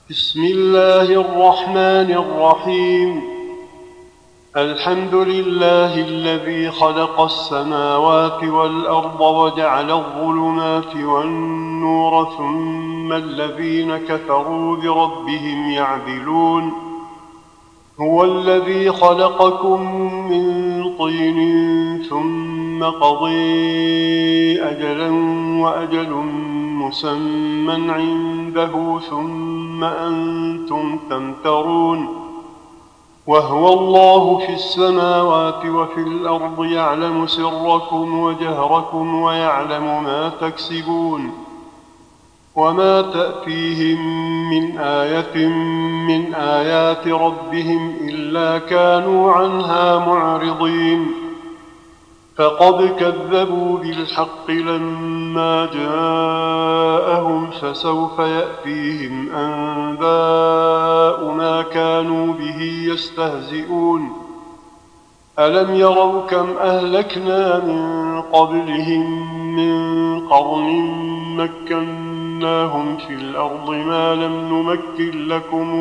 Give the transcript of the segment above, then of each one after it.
بسم الله الرحمن الرحيم. الحمد لله الذي خلق السماوات والأرض وجعل الظلمات والنور ثم الذين كفروا بربهم يعدلون. هو الذي خلقكم من طين ثم قضي أجلا وأجل مسمى عنده ثم أنتم تمترون. وهو الله في السماوات وفي الأرض يعلم سركم وجهركم ويعلم ما تكسبون. وما تأتيهم من آية من آيات ربهم إلا كانوا عنها معرضين. فقد كذبوا بالحق لما جاءهم فسوف يأتيهم أنباء ما كانوا به يستهزئون. ألم يروا كم أهلكنا من قبلهم من قرن مكناهم في الأرض ما لم نمكن لكم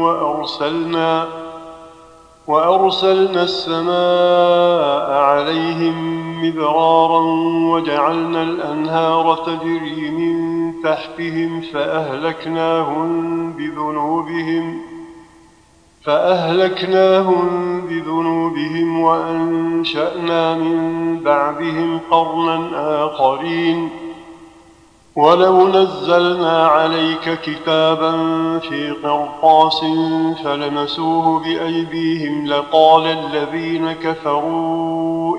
وأرسلنا السماء عليهم مدرارا وجعلنا الأنهار تجري من تحتهم فأهلكناهم بذنوبهم وأنشأنا من بعدهم قرنا آخرين. ولو نزلنا عليك كتابا في قرطاس فلمسوه بأيديهم لقال الذين كفروا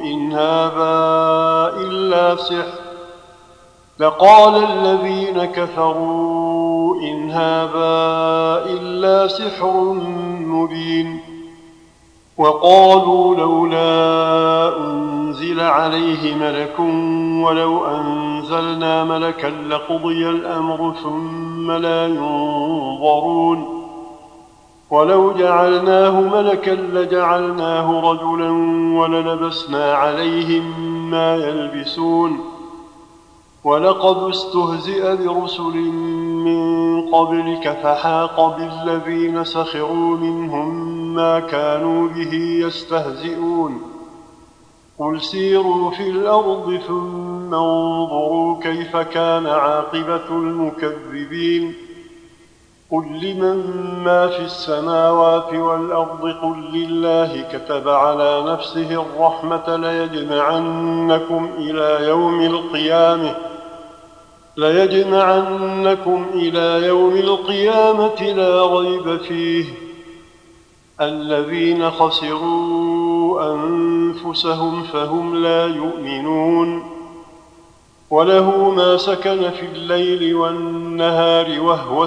إن هذا إلا سحر مبين. وقالوا لولا أنزل عليه ملك ولو أنزلنا ملكا لقضي الأمر ثم لا ينظرون. ولو جعلناه ملكا لجعلناه رجلا وللبسنا عليهم ما يلبسون. ولقد استهزئ برسل من قبلك فحاق بالذين سخروا منهم ما كانوا به يستهزئون. قل سيروا في الأرض ثم انظروا كيف كان عاقبة المكذبين. قل لمن ما في السماوات والأرض قل لله كتب على نفسه الرحمة ليجمعنكم إلى يوم القيامة لا ريب فيه. الذين خسروا أنفسهم فهم لا يؤمنون. وله ما سكن في الليل والنهار وهو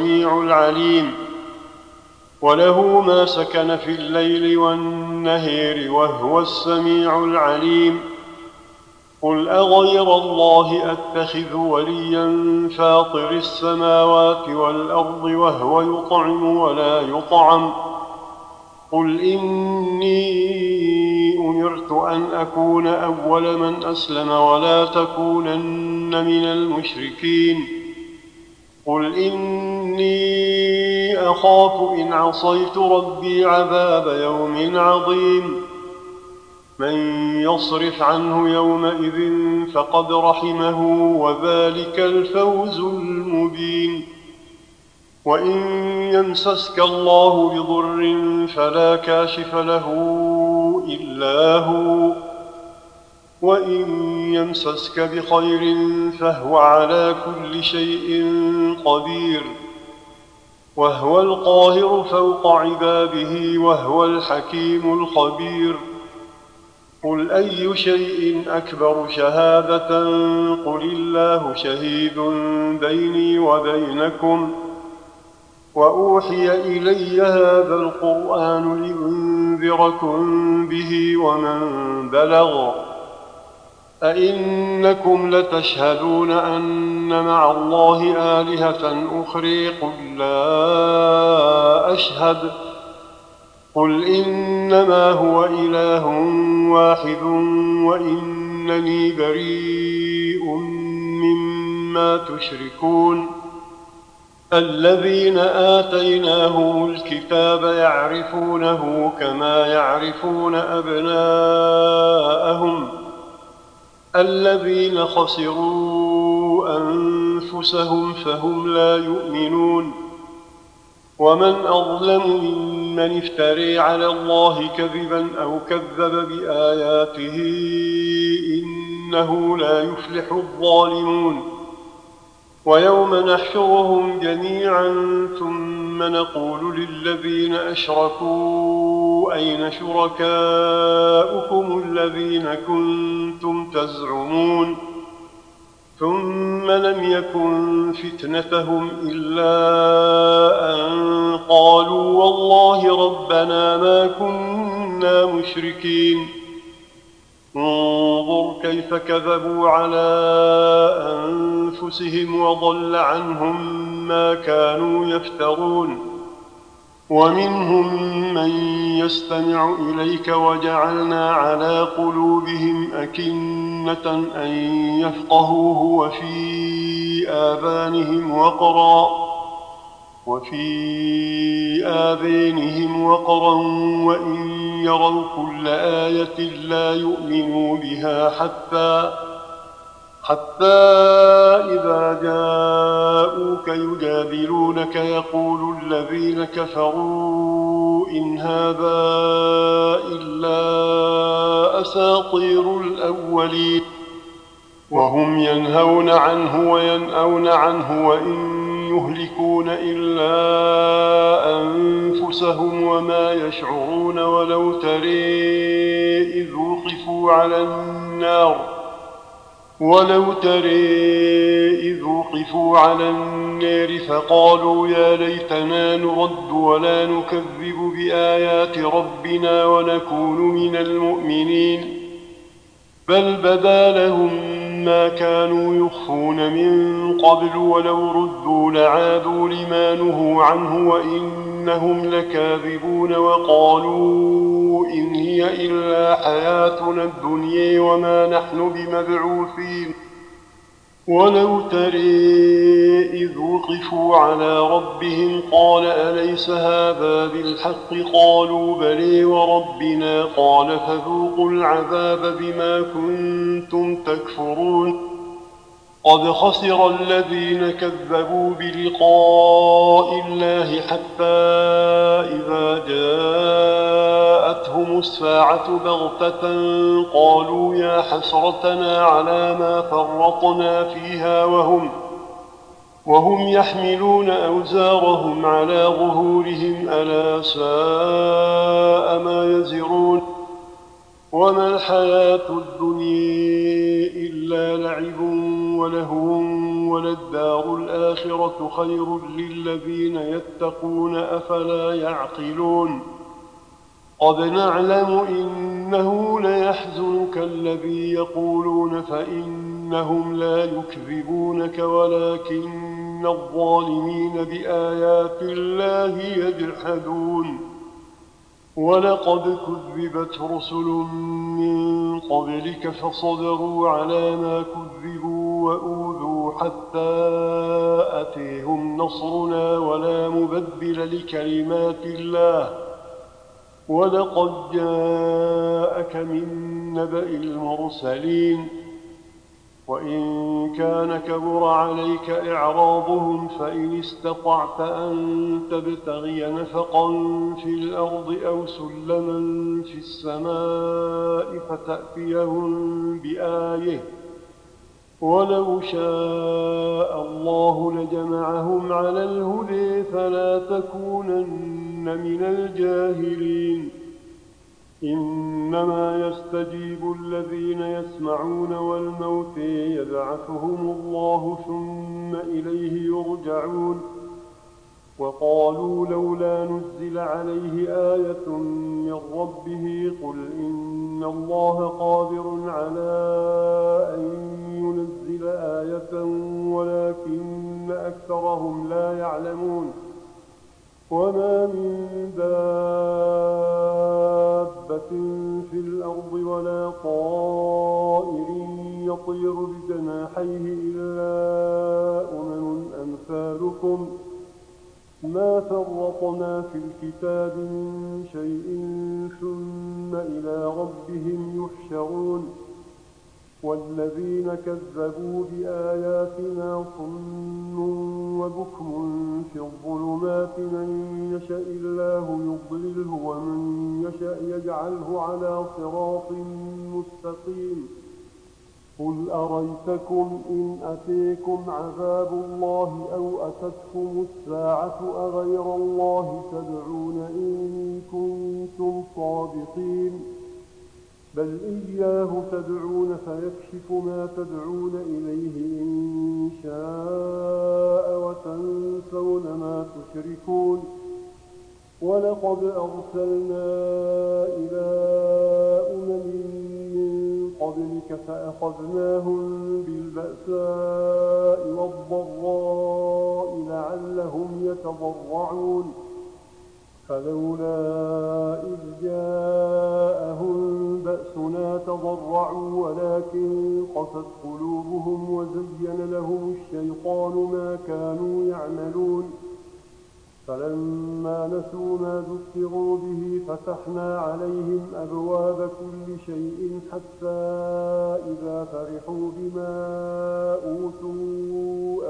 السميع العليم. قل أغير الله أتخذ وليا فاطر السماوات والأرض وهو يطعم ولا يطعم. قل إني أمرت أن أكون أول من أسلم ولا تكونن من المشركين. قل إني أخاف إن عصيت ربي عذاب يوم عظيم. من يصرف عنه يومئذ فقد رحمه وذلك الفوز المبين. وإن يمسسك الله بضر فلا كاشف له إلا هو وإن يمسسك بخير فهو على كل شيء قدير. وهو القاهر فوق عباده وهو الحكيم الخبير. قل أي شيء أكبر شهادة قل الله شهيد بيني وبينكم. وأوحي إلي هذا القرآن لأنذركم به ومن بلغ. أئنكم لتشهدون أن مع الله آلهة أخرى قل لا أشهد. قل إنما هو إله واحد وإنني بريء مما تشركون. الذين آتيناهم الكتاب يعرفونه كما يعرفون أبناءهم الذين خسروا أنفسهم فهم لا يؤمنون ومن أظلم ممن افتري على الله كذبا أو كذب بآياته إنه لا يفلح الظالمون ويوم نحشرهم جميعا ثم نقول للذين أشركوا أين شركاؤكم الذين كنتم تزعمون ثم لم يكن فتنتهم إلا أن قالوا والله ربنا ما كنا مشركين انظر كيف كذبوا على أنفسهم وضل عنهم ما كانوا يفترون ومنهم من يستمع إليك وجعلنا على قلوبهم أكنة أن يفقهوه وفي آذانهم وقرا وإن يروا كل آية لا يؤمنوا بها حتى إذا جاءوك يجادلونك يقول الذين كفروا إن هذا إلا أساطير الأولين وهم ينهون عنه وينأون عنه وإن يهلكون إلا أنفسهم وما يشعرون ولو ترى إذ وقفوا على النار فقالوا يا ليتنا نرد ولا نكذب بآيات ربنا ونكون من المؤمنين بل بدا لهم ما كانوا يخفون من قبل ولو ردوا لعادوا لما نهوا عنه وإنهم لكاذبون وقالوا إن هي إلا حياتنا الدنيا وما نحن بمبعوثين ولو ترى إذ وقفوا على ربهم قال أليس هذا بالحق قالوا بلى وربنا قال فذوقوا العذاب بما كنتم تكفرون قد خسر الذين كذبوا بلقاء الله حتى إذا جاءتهم الساعة بغتة قالوا يا حسرتنا على ما فرطنا فيها وهم يحملون أوزارهم على ظهورهم ألا ساء ما يزرون وما الحياة الدنيا إلا لعب ولهو وللدار الآخرة خير للذين يتقون أفلا يعقلون قد نعلم إنه ليحزنك الذي يقولون فإنهم لا يكذبونك ولكن الظالمين بآيات الله يجحدون ولقد كذبت رسل من قبلك فصبروا على ما كذبوا وأوذوا حتى أتيهم نصرنا ولا مبدل لكلمات الله ولقد جاءك من نبأ المرسلين وإن كان كبر عليك إعراضهم فإن استطعت أن تبتغي نفقا في الأرض أو سلما في السماء فتأتيهم بآية ولو شاء الله لجمعهم على الهدى فلا تكونن من الجاهلين إنما يستجيب الذين يسمعون والموتى يبعثهم الله ثم إليه يرجعون وقالوا لولا نزل عليه آية من ربه قل إن الله قادر على أن ينزل آية ولكن أكثرهم لا يعلمون وما من دابة في الأرض ولا طائر يطير بجناحيه إلا أمم أمثالكم ما فرطنا في الكتاب من شيء ثم إلى ربهم يحشرون والذين كذبوا بآياتنا صم وبكم في الظلمات من يشاء الله يضلله ومن يشاء يجعله على صراط مستقيم قل أريتكم إن أتيكم عذاب الله أو أتتكم الساعة أغير الله تدعون إن كنتم صادقين بل إياه تدعون فيكشف ما تدعون إليه إن شاء وتنسون ما تشركون ولقد أرسلنا إلى من قبلك فأخذناهم بالبأساء والضراء لعلهم يتضرعون فلولا إذ جاءهم بأسنا تضرعوا ولكن قست قلوبهم وزين لهم الشيطان ما كانوا يعملون فلما نسوا ما ذكروا به فتحنا عليهم أبواب كل شيء حتى إذا فرحوا بما أوتوا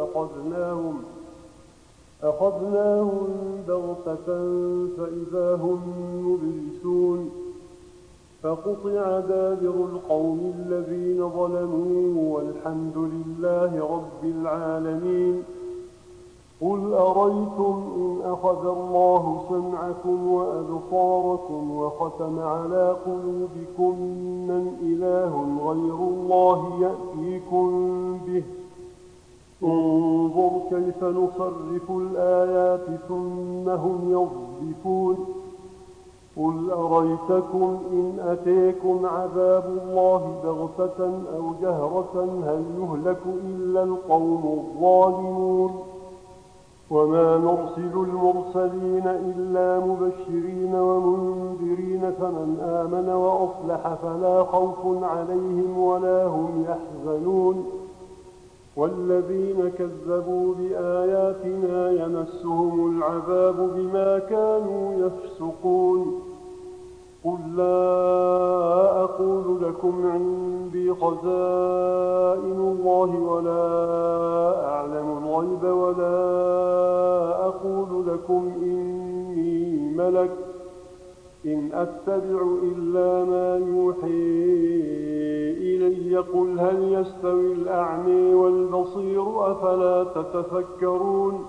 أخذناهم بغتة فإذا هم مبلسون فقطع دابر القوم الذين ظلموا والحمد لله رب العالمين قل أريتم إن أخذ الله سمعكم وأبصاركم وختم على قلوبكم من إله غير الله يأتيكم به انظر كيف نصرف الآيات ثم هم يصدفون قل أريتكم إن أتيكم عذاب الله بغتة أو جهرة هل يهلك إلا القوم الظالمون وما نرسل المرسلين إلا مبشرين ومنذرين فمن آمن وأصلح فلا خوف عليهم ولا هم يحزنون والذين كذبوا بآياتنا يمسهم العذاب بما كانوا يفسقون قل لا أقول لكم عندي خزائن الله ولا أعلم الغيب ولا أقول لكم إني ملك إن أتبع إلا ما يوحي إلي قل هل يستوي الأعمى والبصير أفلا تتفكرون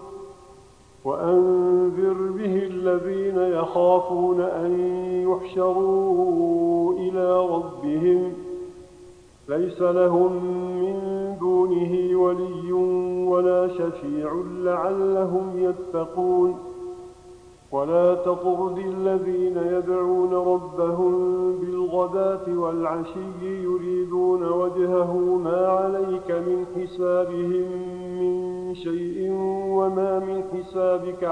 وأنذر به الذين يخافون أن يحشروا إلى ربهم ليس لهم من دونه ولي ولا شفيع لعلهم يتقون ولا تطرد الذين يدعون ربهم بالغداة والعشي يريدون وجهه ما عليك من حسابهم من شيء وما من حسابك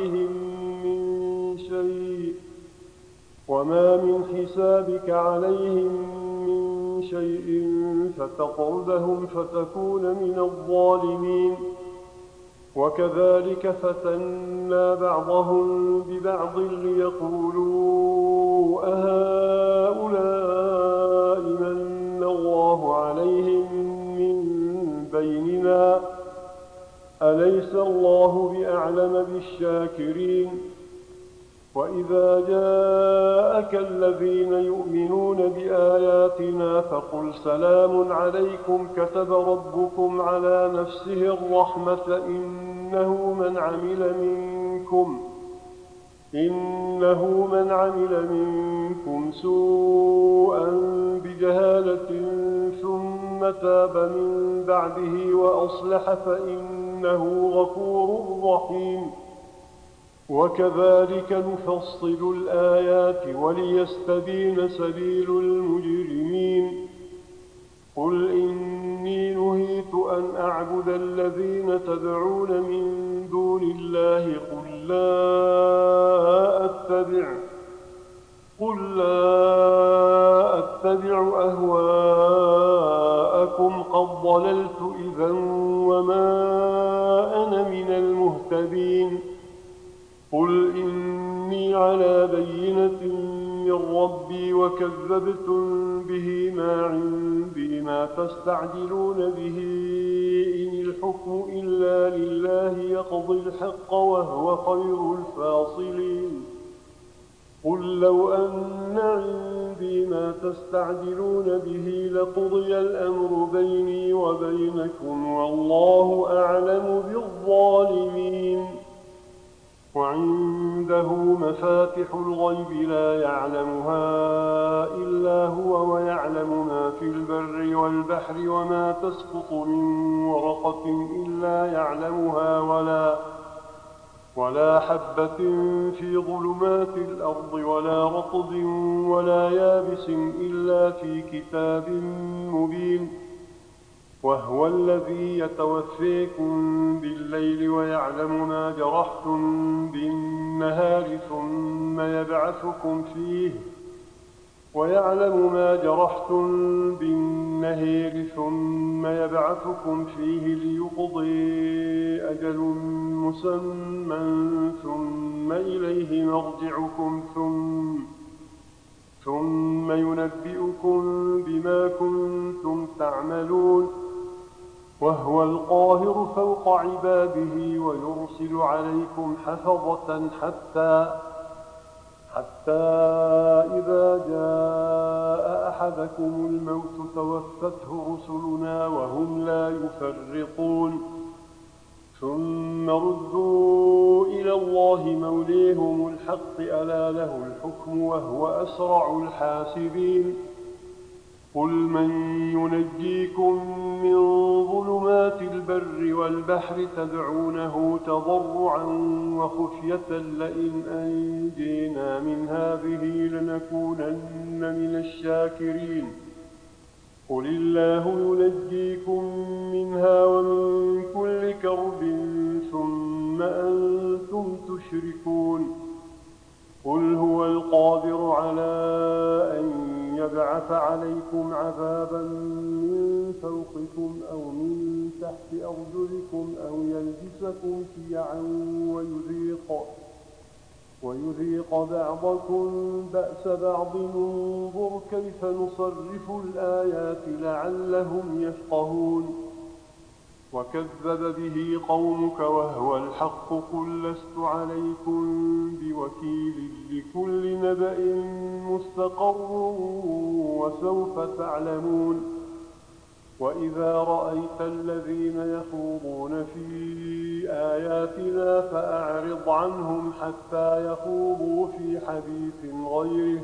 عليهم من شيء فتطردهم فتكون من الظالمين وكذلك فتنا بعضهم ببعض ليقولوا أهؤلاء من الله عليهم من بيننا أليس الله بأعلم بالشاكرين وإذا جاءك الذين يؤمنون بآياتنا فقل سلام عليكم كتب ربكم على نفسه الرحمة إنه من عمل منكم سوءا بجهالة ثم تاب من بعده وأصلح فإنه غفور رحيم وكذلك نفصل الآيات وليستبين سبيل المجرمين قل إني نهيت أن أعبد الذين تدعون من دون الله قل لا أتبع أهواءكم قد ضللت إذا وما أنا من المهتدين إني على بينة من ربي وكذبتم به ما عندي ما تستعجلون به إن الحكم إلا لله يقضي الحق وهو خير الفاصلين قل لو أن عندي ما تستعجلون به لقضي الأمر بيني وبينكم والله أعلم بالظالمين وعنده مفاتح الغيب لا يعلمها إلا هو ويعلم ما في البر والبحر وما تسقط من ورقة إلا يعلمها ولا حبة في ظلمات الأرض ولا رطب ولا يابس إلا في كتاب مبين وهو الذي يتوفيكم بالليل ويعلم ما جرحتم بالنهار ثم يبعثكم فيه ليقضي أجل مسمى ثم إليه مرجعكم ثم ينبئكم بما كنتم تعملون وهو القاهر فوق عباده ويرسل عليكم حفظة حتى إذا جاء أحدكم الموت توفته رسلنا وهم لا يفرطون ثم ردوا إلى الله موليهم الحق ألا له الحكم وهو أسرع الحاسبين قل من ينجيكم من ظلمات البر والبحر تدعونه تضرعا وخفية لئن أنجينا من هذه لنكونن من الشاكرين قل الله ينجيكم منها ومن كل كرب ثم أنتم تشركون قل هو القادر على أن يبعث عليكم عذابا من فوقكم أو من تحت أرجلكم أو يلبسكم شيعا ويذيق بعضكم بأس بعض انظر كيف نصرف الآيات لعلهم يفقهون وكذب به قومك وهو الحق قل لست عليكم بوكيل لكل نبأ مستقر وسوف تعلمون وإذا رأيت الذين يخوضون في آياتنا فأعرض عنهم حتى يخوضوا في حديث غيره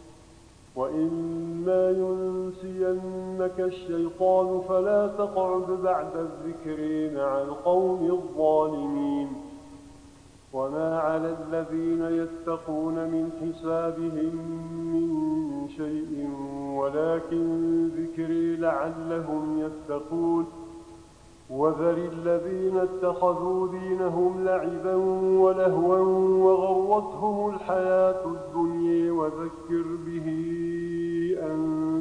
وإما ينسينك الشيطان فلا تقعد بعد الذكر مع القوم الظالمين وما على الذين يتقون من حسابهم من شيء ولكن ذكري لعلهم يتقون وذر الذين اتخذوا دينهم لعبا ولهوا وغرتهم الحياة الدنيا وذكر به أن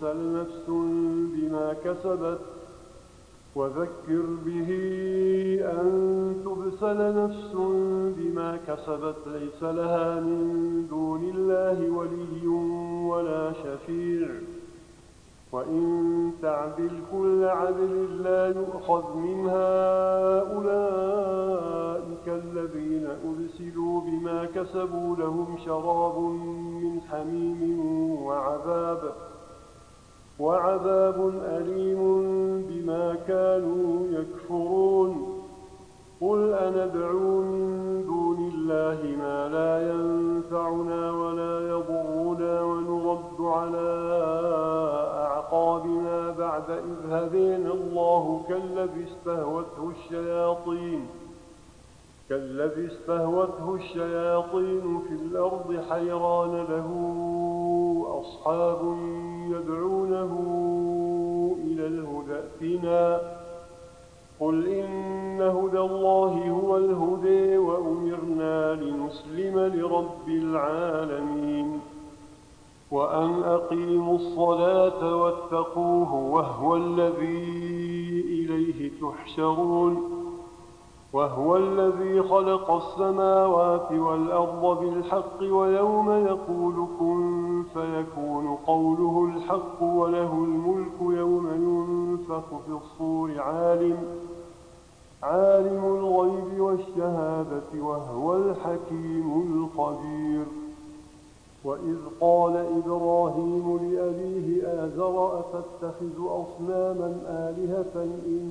تبسل نفس بما كسبت ليس لها من دون الله ولي ولا شفيع وإن تعدل كل عدل لا يؤخذ منها أولئك الذين أرسلوا بما كسبوا لهم شراب من حميم وعذاب أليم بما كانوا يكفرون قل أندعو من دون الله ما لا ينفعنا ولا يضرنا ونرد على أعقابنا بعد إذ هدينا الله كالذي استهوته الشياطين في الأرض حيران له أصحاب يدعونه إلى الهدى ائتنا قل إن هدى الله هو الهدى وأمرنا لنسلم لرب العالمين وأن أقيموا الصلاة واتقوه وهو الذي إليه تحشرون وهو الذي خلق السماوات والأرض بالحق ويوم يقول كن فيكون قوله الحق وله الملك يوم ينفخ في الصور عالم الغيب والشهادة وهو الحكيم الخبير. وإذ قال إبراهيم لأبيه آزر أتتخذ أصناما آلهة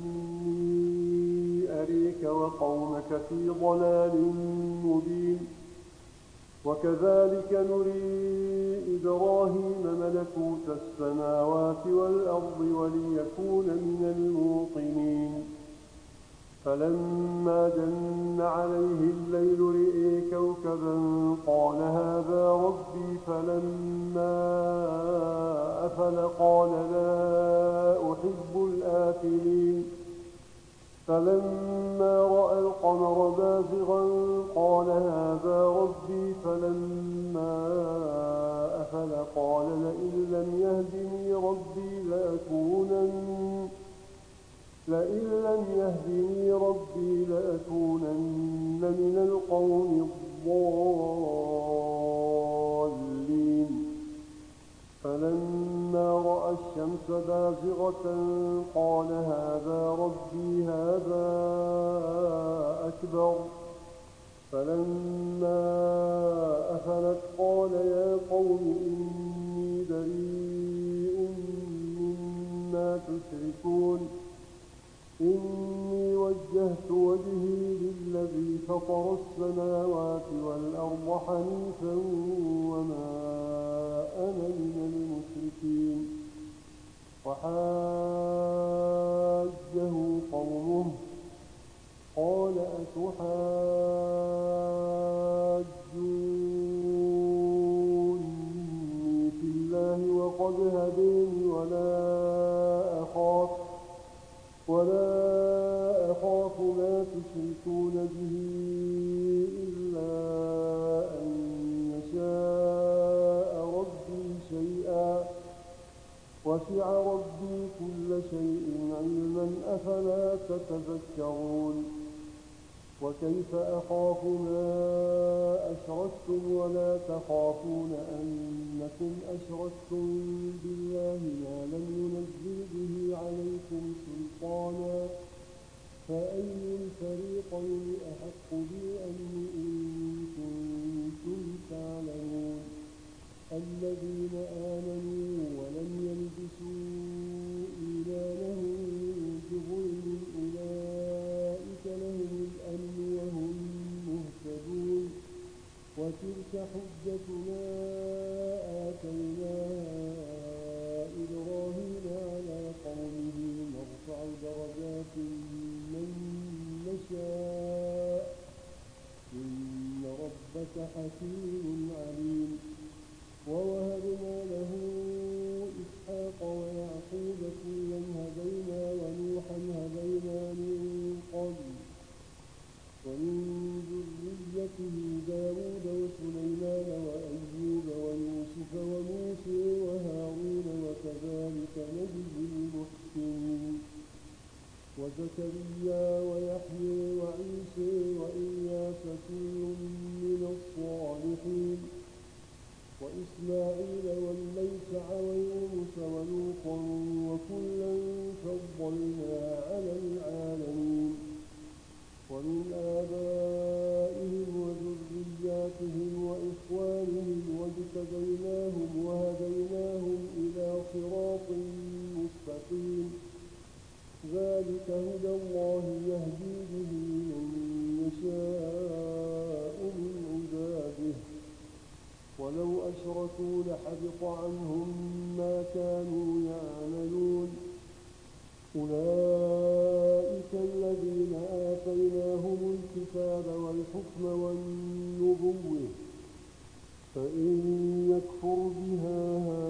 إني أريك وقومك في ضلال مبين. وكذلك نري إبراهيم ملكوت السماوات والأرض وليكون من الموقنين. فلما جن عليه الليل رئي كوكبا قال هذا ربي فلما أفل قال لا أحب الآفلين. فلما رأى القمر بازغا قال هذا ربي فلما أفل قال لئن لم يهدني ربي لأكونن من القوم الضالين. فلما رأى الشمس بازغة قال هذا ربي هذا أكبر. فلما أفلت قال يا قوم إني بريء مما تشركون. إني وجهت وجهي للذي فطر السماوات والأرض حنيفا وما أنا من المشركين. وحاجه قومه قال أتحاجوني في الله وقد هديني ولا أخاف ما تشركون به إلا أن يشاء ربي شيئا وسع ربي كل شيء علما أفلا تتذكرون. وكيف أخاف ما أشركتم ولا تخافون أنكم أشركتم بالله ما لم ينزل به عليكم سلطانا فأي الفريقين أحق بالأمن إن كنتم تعلمون. الذين آمنوا ولم يلبسوا إيمانهم بظلم أولئك لهم الأمن وهم مهتدون. وتلك حجتنا آتيناها إبراهيم على قومه نرفع درجات من نشاء إن ربك حكيم عليم. ووهبنا له إسحاق ويعقوب كلا هدينا ونوحا هدينا من قبل ومن ذريته داود وسليمان وأيوب ويوسف وموسى وهارون وكذلك نجزي المحسنين. وزكريا ويحيى وعيسى وإلياس كل من الصالحين. وإسماعيل واليسع ويونس ولوطا وكلا فضلنا على العالمين. ومن آبائهم وذرياتهم وإخوانهم واجتبيناهم وهديناهم إلى صراط مستقيم. ذلك هدى الله يهدي به من يشاء من عباده ولو أشركوا لحبط عنهم ما كانوا يعملون. أولئك الذين آتيناهم الكتاب والحكم والنبوة فإن يكفر بها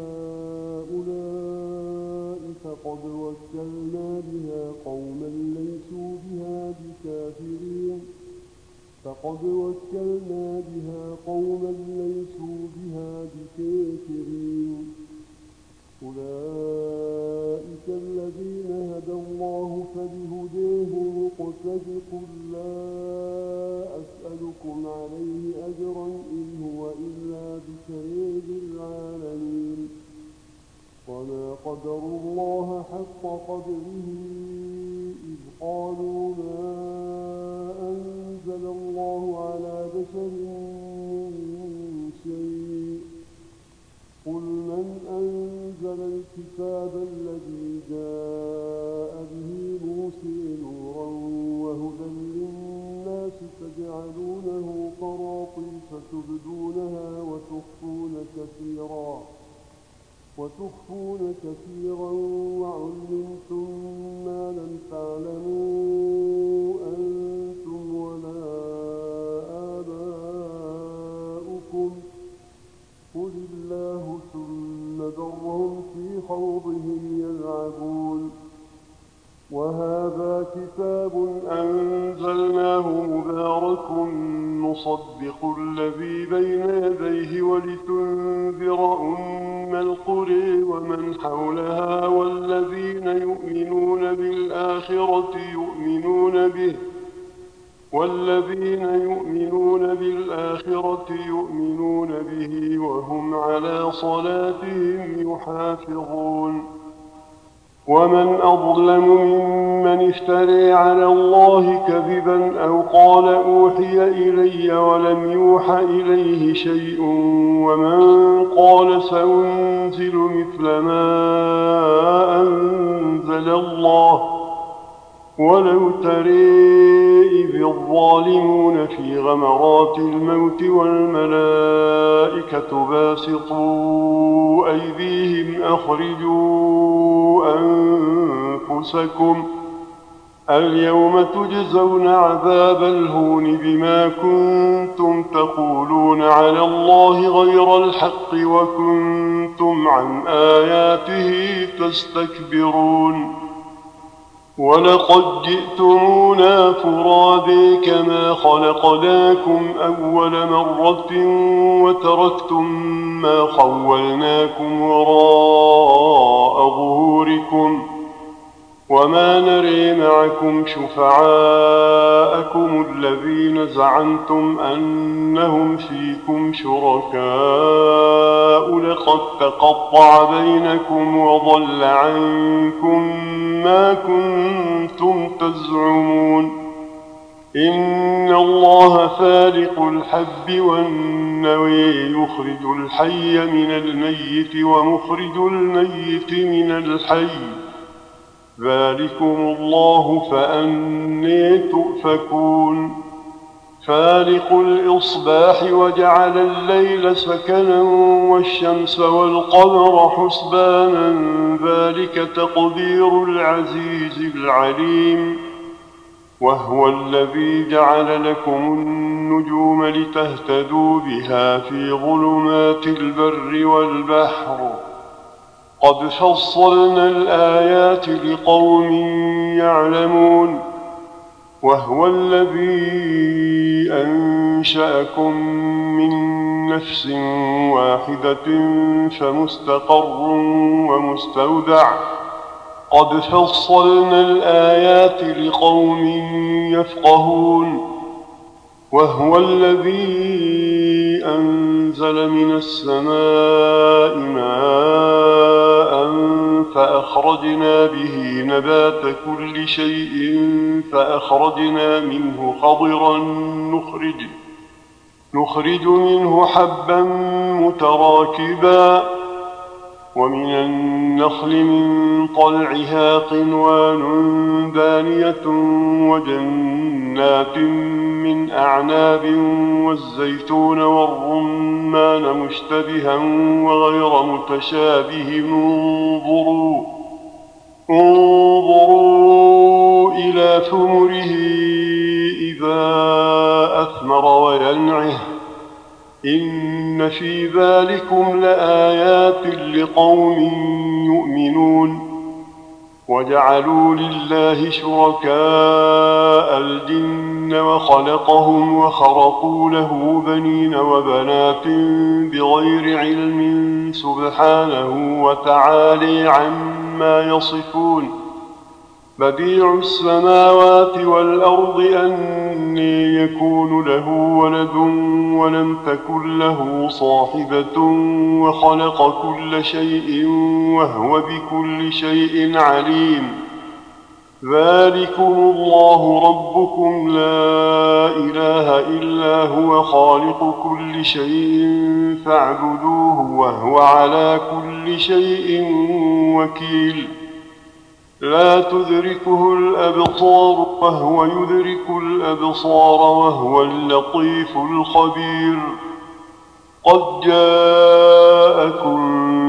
هؤلاء فقد وكلنا بها قوما ليسوا بها بكافرين. أولئك الذين هدى الله فبهداه مقتدٍ. قل لا قدره إذ قالوا ما أنزل الله على بشر من شيء قل من أنزل الكتاب الذي جاء به موسى نورا وهدى للناس تجعلونه قراطيس تبدونها وتخفون كثيرا وعلمتم ما لم تعلموا أنتم ولا آباؤكم قل الله ثم ذرهم في خوضهم يلعبون وهذا كتاب أنزلناه مبارك مصدق الذي بين يديه ولتنذر أم القرى ومن حولها والذين يؤمنون بالآخرة يؤمنون به وهم على صلاتهم يحافظون ومن أظلم ممن افترى على الله كذبا أو قال أوحي إلي ولم يوح إليه شيء ومن قال سأنزل مثل ما أنزل الله ولو ترى إذ الظالمون في غمرات الموت والملائكة باسطوا أيديهم أخرجوا أنفسكم اليوم تجزون عذاب الهون بما كنتم تقولون على الله غير الحق وكنتم عن آياته تستكبرون ولقد جئتمونا فرادى كما خلقناكم أول مرة وتركتم ما خولناكم وراء ظهوركم وما نري معكم شفعاءكم الذين زعمتم أنهم فيكم شركاء لقد تقطع بينكم وضل عنكم ما كنتم تزعمون إن الله فالق الحب والنوى يخرج الحي من الميت ومخرج الميت من الحي ذلكم الله فأنى تؤفكون فالق الإصباح وجعل الليل سكنا والشمس والقمر حسبانا ذلك تقدير العزيز العليم وهو الذي جعل لكم النجوم لتهتدوا بها في ظلمات البر والبحر قد فصلنا الآيات لقوم يعلمون وهو الذي أنشأكم من نفس واحدة فمستقر ومستودع قد فصلنا الآيات لقوم يفقهون وهو الذي أنزل من السماء ماء فأخرجنا به نبات كل شيء فأخرجنا منه خضرا نخرج منه حبا متراكبا ومن النخل من طلعها قنوان دانية وجنات من أعناب والزيتون والرمان مشتبها وغير متشابه انظروا إلى ثمره إذا أثمر وينعه إن في ذلكم لآيات لقوم يؤمنون وجعلوا لله شركاء الجن وخلقهم وخرقوا له بنين وبنات بغير علم سبحانه وتعالى عما يصفون بديع السماوات والأرض أني يكون له ولد ولم تكن له صاحبة وخلق كل شيء وهو بكل شيء عليم ذلكم الله ربكم لا إله إلا هو خالق كل شيء فاعبدوه وهو على كل شيء وكيل لا تدركه الأبصار وهو يدرك الأبصار وهو اللطيف الخبير قد جاءكم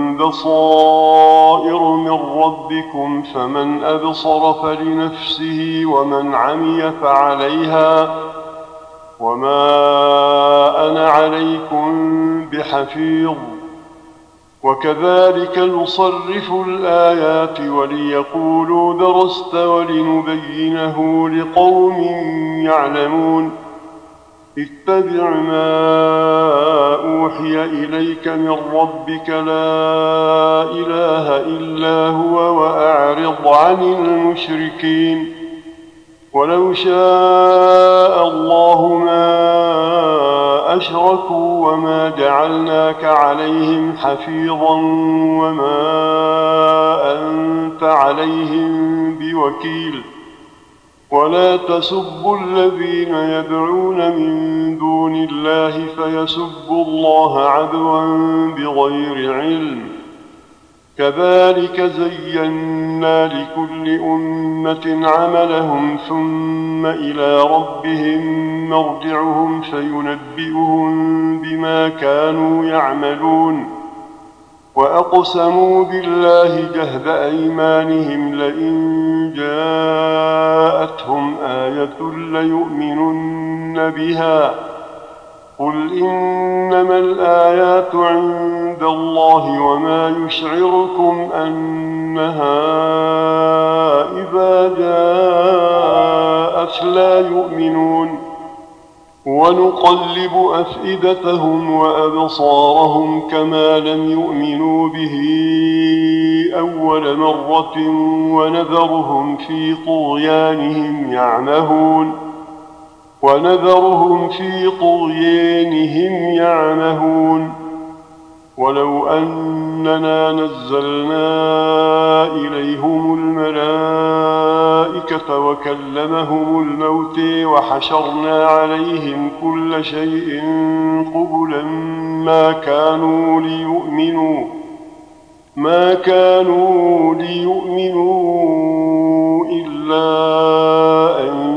بصائر من ربكم فمن أبصر فلنفسه ومن عمي فعليها وما أنا عليكم بحفيظ وكذلك نصرف الآيات وليقولوا درست ولنبينه لقوم يعلمون اتبع ما أوحي إليك من ربك لا إله إلا هو وأعرض عن المشركين ولو شاء الله ما أشركوا وما جعلناك عليهم حفيظا وما أنت عليهم بوكيل ولا تسبوا الذين يدعون من دون الله فيسبوا الله عدوا بغير علم كذلك زينا لكل أمة عملهم ثم إلى ربهم مرجعهم فينبئهم بما كانوا يعملون وأقسموا بالله جهد أيمانهم لئن جاءتهم آية ليؤمنن بها قل إنما الآيات عند الله وما يشعركم أنها إذا جاءت لا يؤمنون ونقلب أفئدتهم وأبصارهم كما لم يؤمنوا به أول مرة ونذرهم في طغيانهم يعمهون ولو أننا نزلنا إليهم الملائكة وكلمهم الموت وحشرنا عليهم كل شيء قبلا ما كانوا ليؤمنوا إلا أن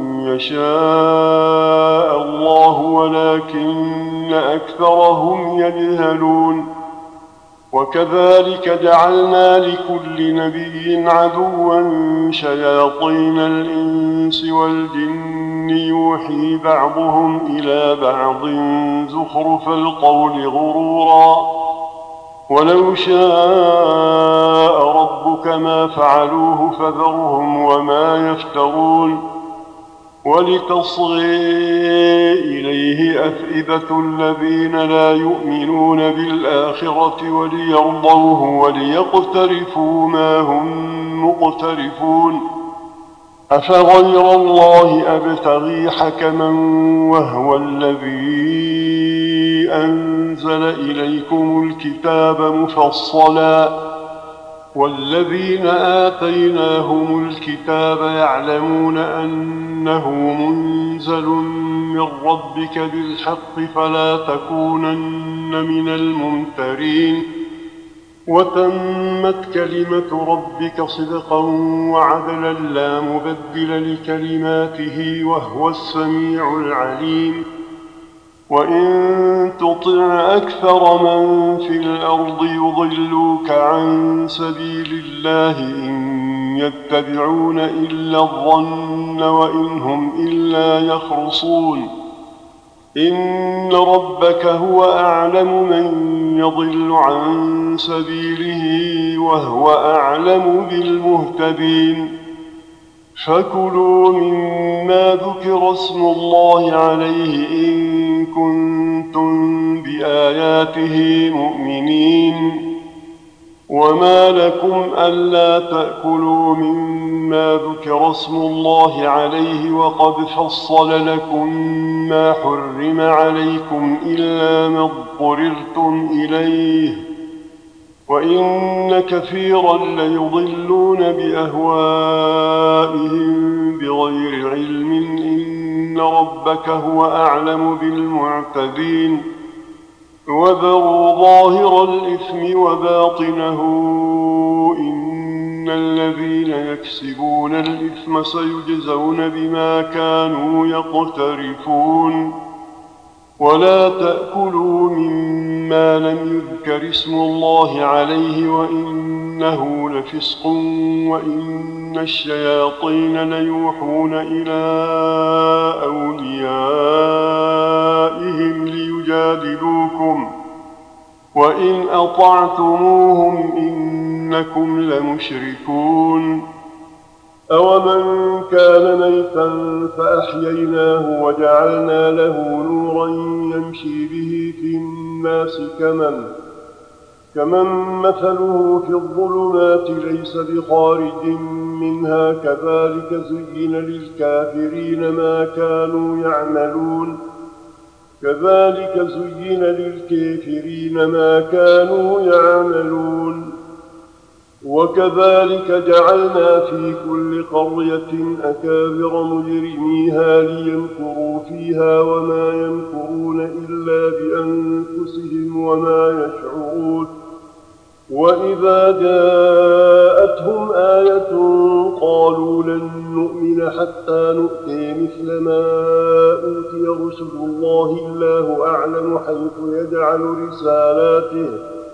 يشاء الله ولكن أكثرهم يجهلون وكذلك جعلنا لكل نبي عدوا شياطين الإنس والجن يوحي بعضهم إلى بعض زخرف القول غرورا ولو شاء ربك ما فعلوه فذرهم وما يفترون ولتصغي إليه أفئدة الذين لا يؤمنون بالآخرة وليرضوه وليقترفوا ما هم مقترفون أفغير الله أبتغي حكما وهو الذي أنزل إليكم الكتاب مفصلا والذين آتيناهم الكتاب يعلمون أنه منزل من ربك بالحق فلا تكونن من الممترين وتمت كلمة ربك صدقا وعدلا لا مبدل لكلماته وهو السميع العليم وإن تطع أكثر من في الأرض يضلوك عن سبيل الله إن يتبعون إلا الظن وإن هم إلا يخرصون إن ربك هو أعلم من يضل عن سبيله وهو أعلم بالمهتدين فكلوا مما ذكر اسم الله عليه إن كنتم بآياته مؤمنين وما لكم ألا تأكلوا مما ذكر اسم الله عليه وقد فصل لكم ما حرم عليكم إلا ما اضطررتم إليه وإن كثيرا ليضلون بأهوائهم بغير علم إن ربك هو أعلم بالمعتدين وذروا ظاهر الإثم وباطنه إن الذين يكسبون الإثم سيجزون بما كانوا يقترفون ولا تأكلوا مما لم يذكر اسم الله عليه وإنه لفسق وإن الشياطين ليوحون إلى أوليائهم ليجادلوكم وإن أطعتموهم إنكم لمشركون أومن كان ميتا فأحييناه وجعلنا له نورا يمشي به في الناس كمن مثله في الظلمات ليس بخارج منها كذلك زين للكافرين ما كانوا يعملون وكذلك جعلنا في كل قرية أكابر مجرميها ليمكروا فيها وما يمكرون إلا بأنفسهم وما يشعرون وإذا جاءتهم آية قالوا لن نؤمن حتى نؤتي مثل ما أوتي رسل الله أعلم حيث يجعل رسالاته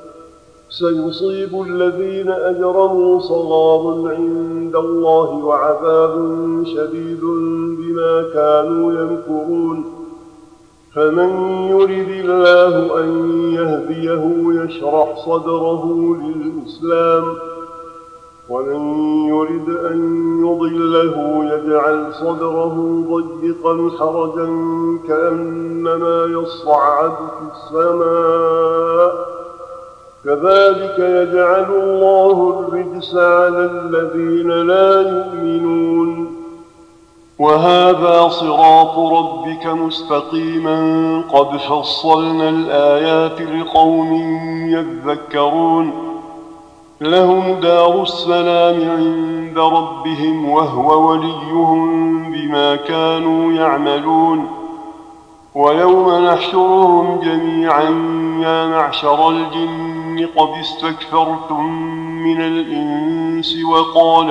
سيصيب الذين أجرموا صغار عند الله وعذاب شديد بما كانوا يمكرون فمن يرد الله أن يهديه يشرح صدره للإسلام ومن يرد أن يضله يجعل صدره ضيقا حرجا كأنما يصعد في السماء كذلك يجعل الله الرجس على الذين لا يؤمنون وهذا صراط ربك مستقيما قد فصلنا الآيات لقوم يذكرون لهم دار السلام عند ربهم وهو وليهم بما كانوا يعملون ويوم نحشرهم جميعا يا معشر الجن قد استكثرتم من الإنس وقال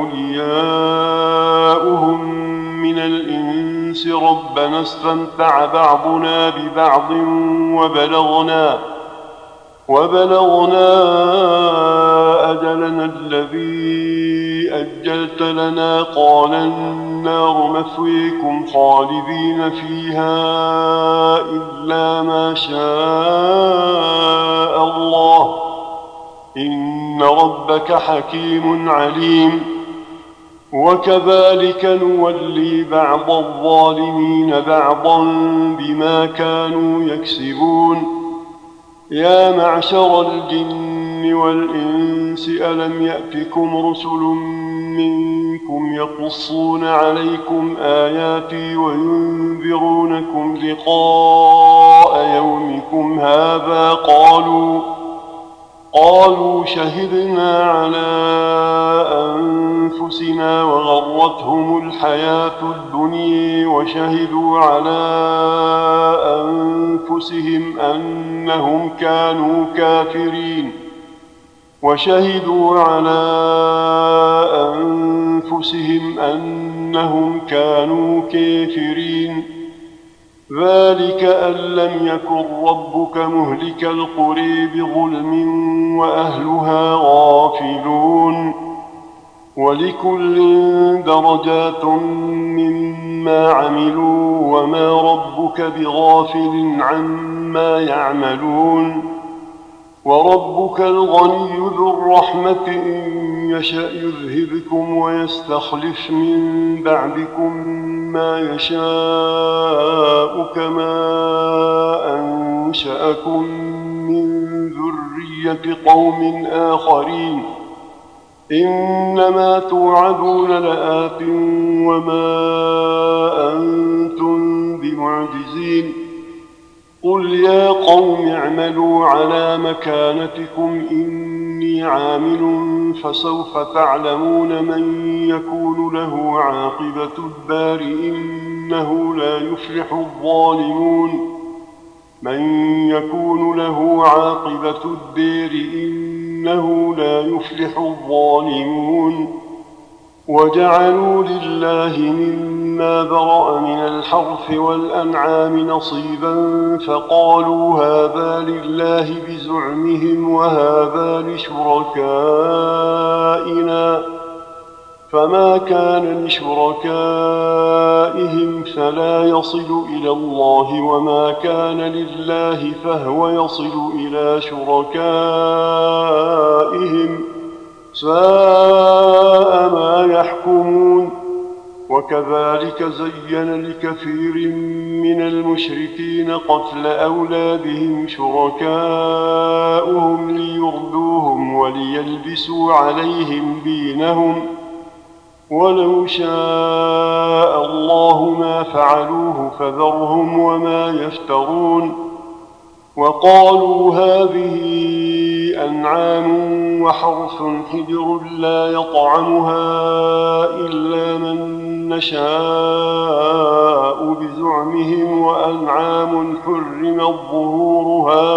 أولياؤهم من الإنس ربنا استمتع بعضنا ببعض وبلغنا أجلنا الذي أجلت لنا قال النار مثويكم خالدين فيها إلا ما شاء الله إن ربك حكيم عليم وكذلك نولي بعض الظالمين بعضا بما كانوا يكسبون يا معشر الجن والإنس ألم يأتكم رسل منكم يقصون عليكم آياتي وينذرونكم لقاء يومكم هذا قالوا شهدنا على أنفسنا وغرتهم الحياة الدنيا وشهدوا على أنفسهم أنهم كانوا كافرين ذلك أن لم يكن ربك مهلك القرى بظلم وأهلها غافلون ولكل درجات مما عملوا وما ربك بغافل عما يعملون وربك الغني ذو الرحمة إن يشأ يذهبكم ويستخلف من بعدكم ما يشاء كما أنشأكم من ذرية ذرية قوم آخرين إنما توعدون لآت وما أنتم بمعجزين قل يا قوم اعملوا على مكانتكم إني عامل فسوف تعلمون من يكون له عاقبة الدار إنه لا يفلح الظالمون من يكون له عاقبة الدار إنه لا يفلح الظالمون وجعلوا لله مما برأ من الحرث والأنعام نصيبا فقالوا هذا لله بزعمهم وهذا لشركائنا فما كان لشركائهم فلا يصل إلى الله وما كان لله فهو يصل إلى شركائهم ساء ما يحكمون وكذلك زين لكثير من المشركين قتل أولادهم شركاؤهم ليردوهم وليلبسوا عليهم دينهم ولو شاء الله ما فعلوه فذرهم وما يفترون وقالوا هذه أنعام وحرث حجر لا يطعمها إلا من نشاء بزعمهم وأنعام حرمت ظهورها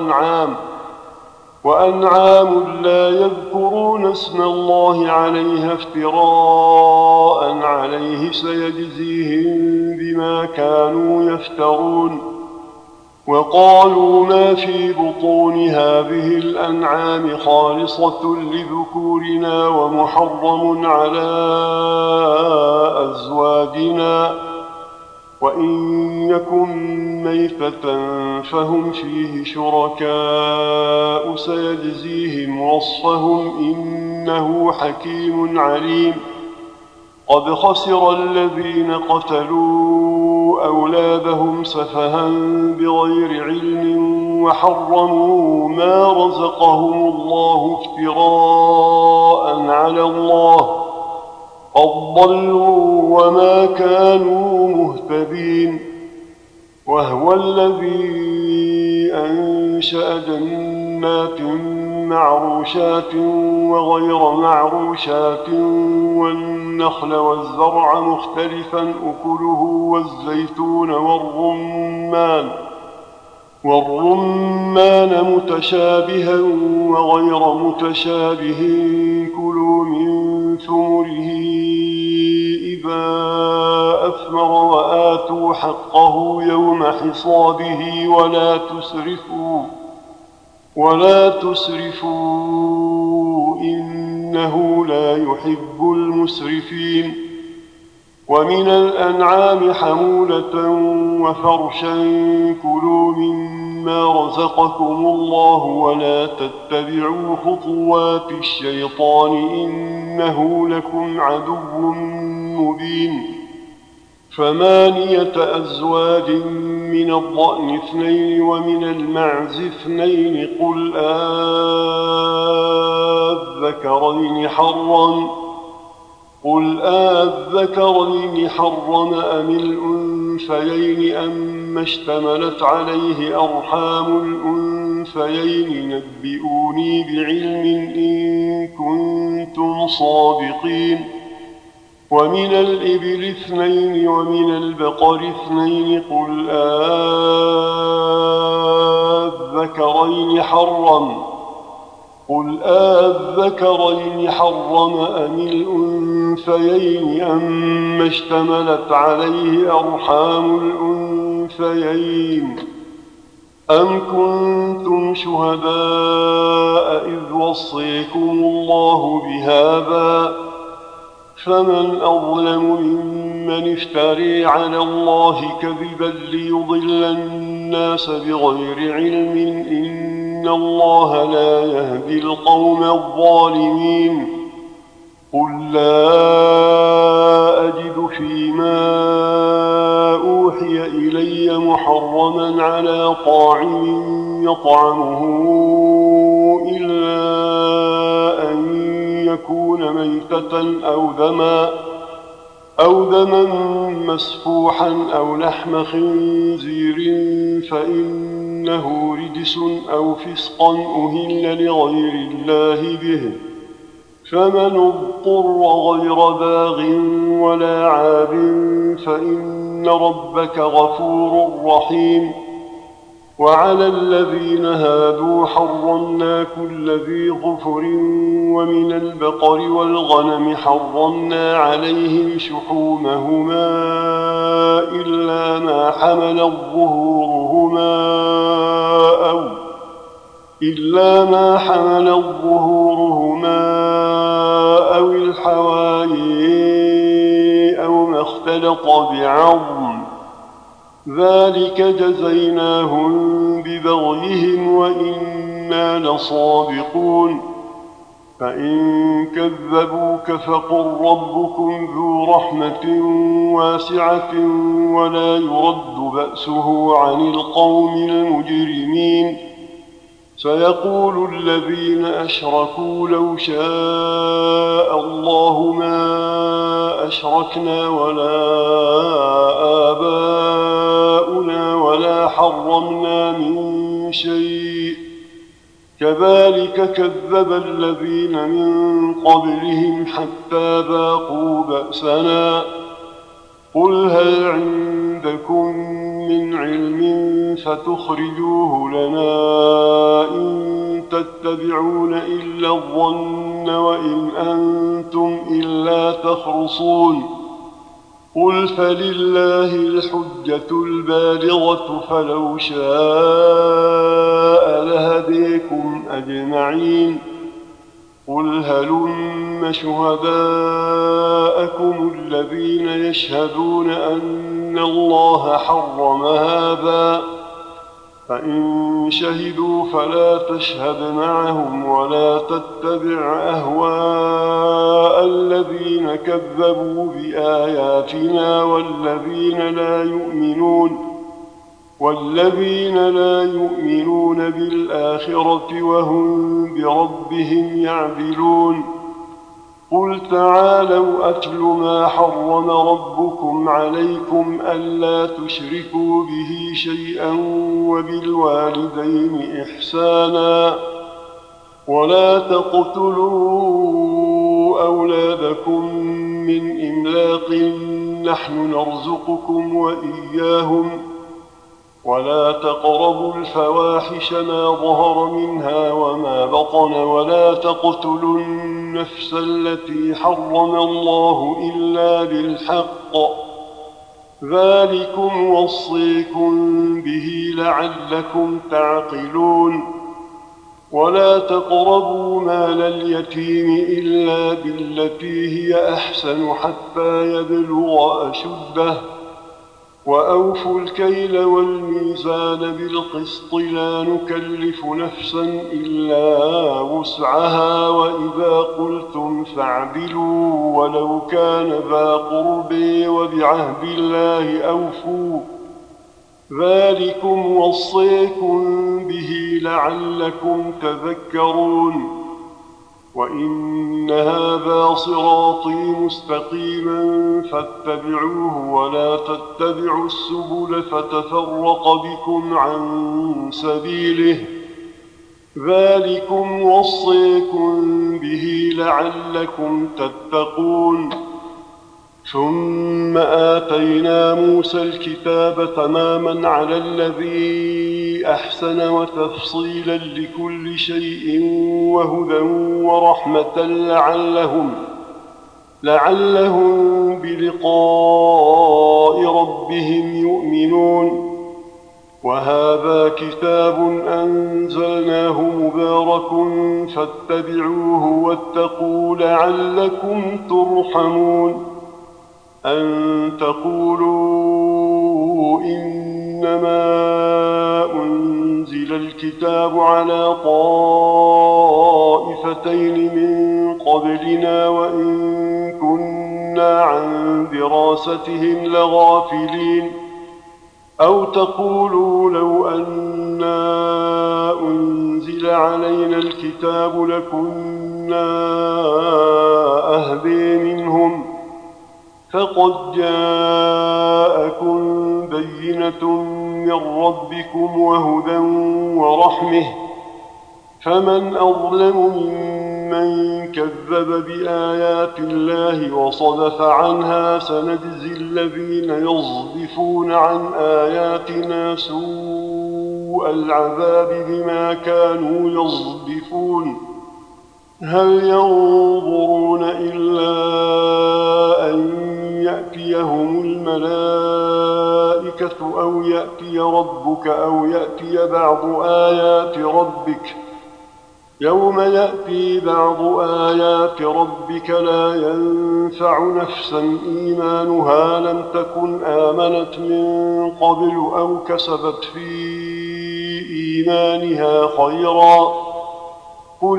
وأنعام لا يذكرون اسم الله عليها افتراء عليه سيجزيهم بما كانوا يفترون وقالوا ما في بطون هذه الأنعام خالصة لذكورنا ومحرم على أزواجنا وإن يكن ميتة فهم فيه شركاء سيجزيهم وصفهم إنه حكيم عليم قد خسر الذين قتلوا أولادهم سفها بغير علم وحرموا ما رزقهم الله افتراء على الله قد ضلوا وما كانوا مهتدين وهو الذي أنشأ جنات معروشات وغير معروشات والنخل والزرع مختلفا أكله والزيتون والرمان متشابها وغير متشابه كلوا من ثمره إذا أثمر وآتوا حقه يوم حصاده ولا تسرفوا إنه لا يحب المسرفين ومن الأنعام حمولة وفرشا كلوا مما رزقكم الله ولا تتبعوا خطوات الشيطان إنه لكم عدو مبين 8 أزواج من الضأن 2 ومن المعز 2 قل أذكرين حرم أم الأنثيين أم اشتملت عليه أرحام الأنثيين نبئوني بعلم إن كنتم صادقين ومن الإبل 2 ومن البقر 2 قل أذكرين حرم أم الأنثيين أم اشتملت عليه أرحام الأنثيين أم كنتم شهداء إذ وصيكم الله بهذا فمن أظلم ممن افتري على الله كذبا ليضل الناس بغير علم إن الله لا يهدي القوم الظالمين قل لا أجد فيما أوحي إلي محرما على طاعم يطعمه ميتة أو دما مسفوحا أو لحم خنزير فإنه رجس أو فسقا أهل لغير الله به، فمن اضطر غير باغ ولا عاد فإن ربك غفور رحيم. وعلى الذين هادوا حرمنا كل ذي ظفر، ومن البقر والغنم حرمنا عليهم شحومهما إلا ما حمل ظهورهما أو الحوايا أو ما اختلط بعظم، ذلك جزيناهم ببغيهم وإنا لصادقون. فإن كذبوك فقل ربكم ذو رحمة واسعة ولا يرد بأسه عن القوم المجرمين. سيقول الذين أشركوا لو شاء الله ما أشركنا ولا آباؤنا ولا حرمنا من شيء، كذلك كذب الذين من قبلهم حتى ذاقوا بأسنا. قل هل عندكم من علم فتخرجوه لنا؟ إن تتبعون إلا الظن وإن أنتم إلا تخرصون. قل فلله الحجة البالغة فلو شاء لهديكم أجمعين. قل هلم شهداءكم الذين يشهدون أن الله حرم هذا، فإن شهدوا فلا تشهد معهم ولا تتبع أهواء الذين كذبوا بآياتنا والذين لا يؤمنون بالآخرة وهم بربهم يعدلون. قل تعالوا أتل ما حرم ربكم عليكم ألا تشركوا به شيئا وبالوالدين إحسانا ولا تقتلوا أولادكم من إملاق نحن نرزقكم وإياهم ولا تقربوا الفواحش ما ظهر منها وما بطن ولا تقتلوا النفس التي حرم الله إلا بالحق، ذلكم وصيكم به لعلكم تعقلون. ولا تقربوا مال اليتيم إلا بالتي هي أحسن حتى يبلغ أشده، وأوفوا الكيل والميزان بالقسط لا نكلف نفسا إلا وسعها، وإذا قلتم فاعدلوا ولو كان ذا قرب وبعهد الله أوفوا، ذلكم وصيكم به لعلكم تذكرون. وإن هذا صراطي مستقيما فاتبعوه ولا تتبعوا السبل فتفرق بكم عن سبيله، ذلكم وصيكم به لعلكم تتقون. ثم آتينا موسى الكتاب تماما على الذي أحسن وتفصيلا لكل شيء وهدى ورحمة لعلهم بلقاء ربهم يؤمنون. وهذا كتاب أنزلناه مبارك فاتبعوه واتقوا لعلكم ترحمون. أن تقولوا إنما أنزل الكتاب على طائفتين من قبلنا وإن كنا عن دراستهم لغافلين، أو تقولوا لو أنا أنزل علينا الكتاب لكنا كنا أهدي منهم فقد جاءكم بينة من ربكم وهدى ورحمة فمن أظلم ممن كذب بآيات الله وصدف عنها سنجزي الذين يصدفون عن آياتنا سوء العذاب بما كانوا يصدفون هل ينظرون إلا أن يأتيهم الملائكة أو يأتي ربك أو يأتي بعض آيات ربك يوم يأتي بعض آيات ربك لا ينفع نفسا إيمانها لم تكن آمنت من قبل أو كسبت في إيمانها خيرا قل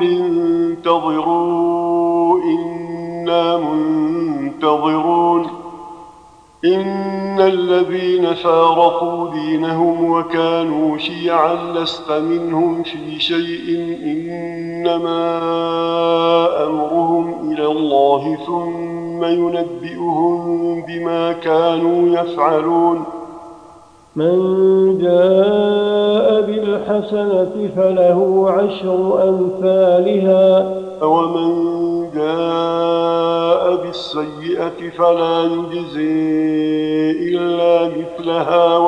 انتظروا إنا منتظرون إن الذين فارقوا دينهم وكانوا شيعا لست منهم في شيء إنما أمرهم إلى الله ثم ينبئهم بما كانوا يفعلون من جاء بالحسنة فله 10 أمثالها ومن جاء بالسيئة فلا يجزي إلا مثلها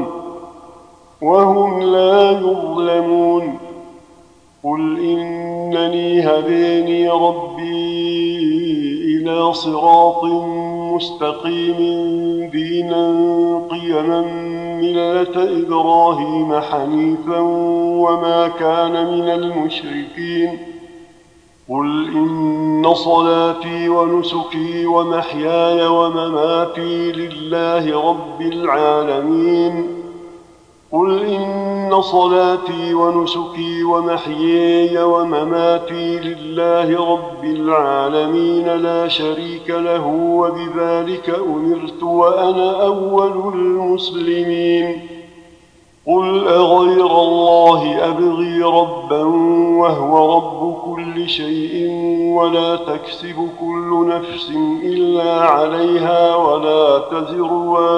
وهم لا يظلمون قل إنني هديني ربي إلى صراط مستقيم دينا قيما ملة إبراهيم حنيفا وما كان من المشركين قل إن صلاتي ونسكي ومحياي ومماتي لله رب العالمين قل إن صلاتي ونسكي ومحياي ومماتي لله رب العالمين لا شريك له وبذلك أمرت وأنا أول المسلمين قل أغير الله أبغي ربا وهو رب كل شيء ولا تكسب كل نفس إلا عليها ولا تزر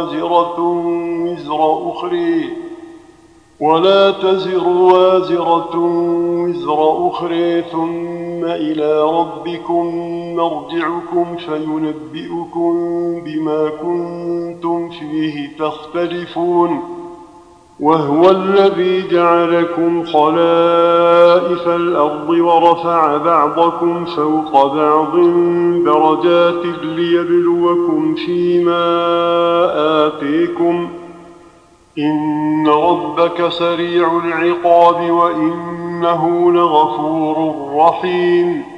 وازرة وزر أخرى ثم إلى ربكم مرجعكم فينبئكم بما كنتم فيه تختلفون وهو الذي جعلكم خلائف الأرض ورفع بعضكم فوق بعض درجات ليبلوكم فيما آتيكم إن ربك سريع العقاب وإنه لغفور رحيم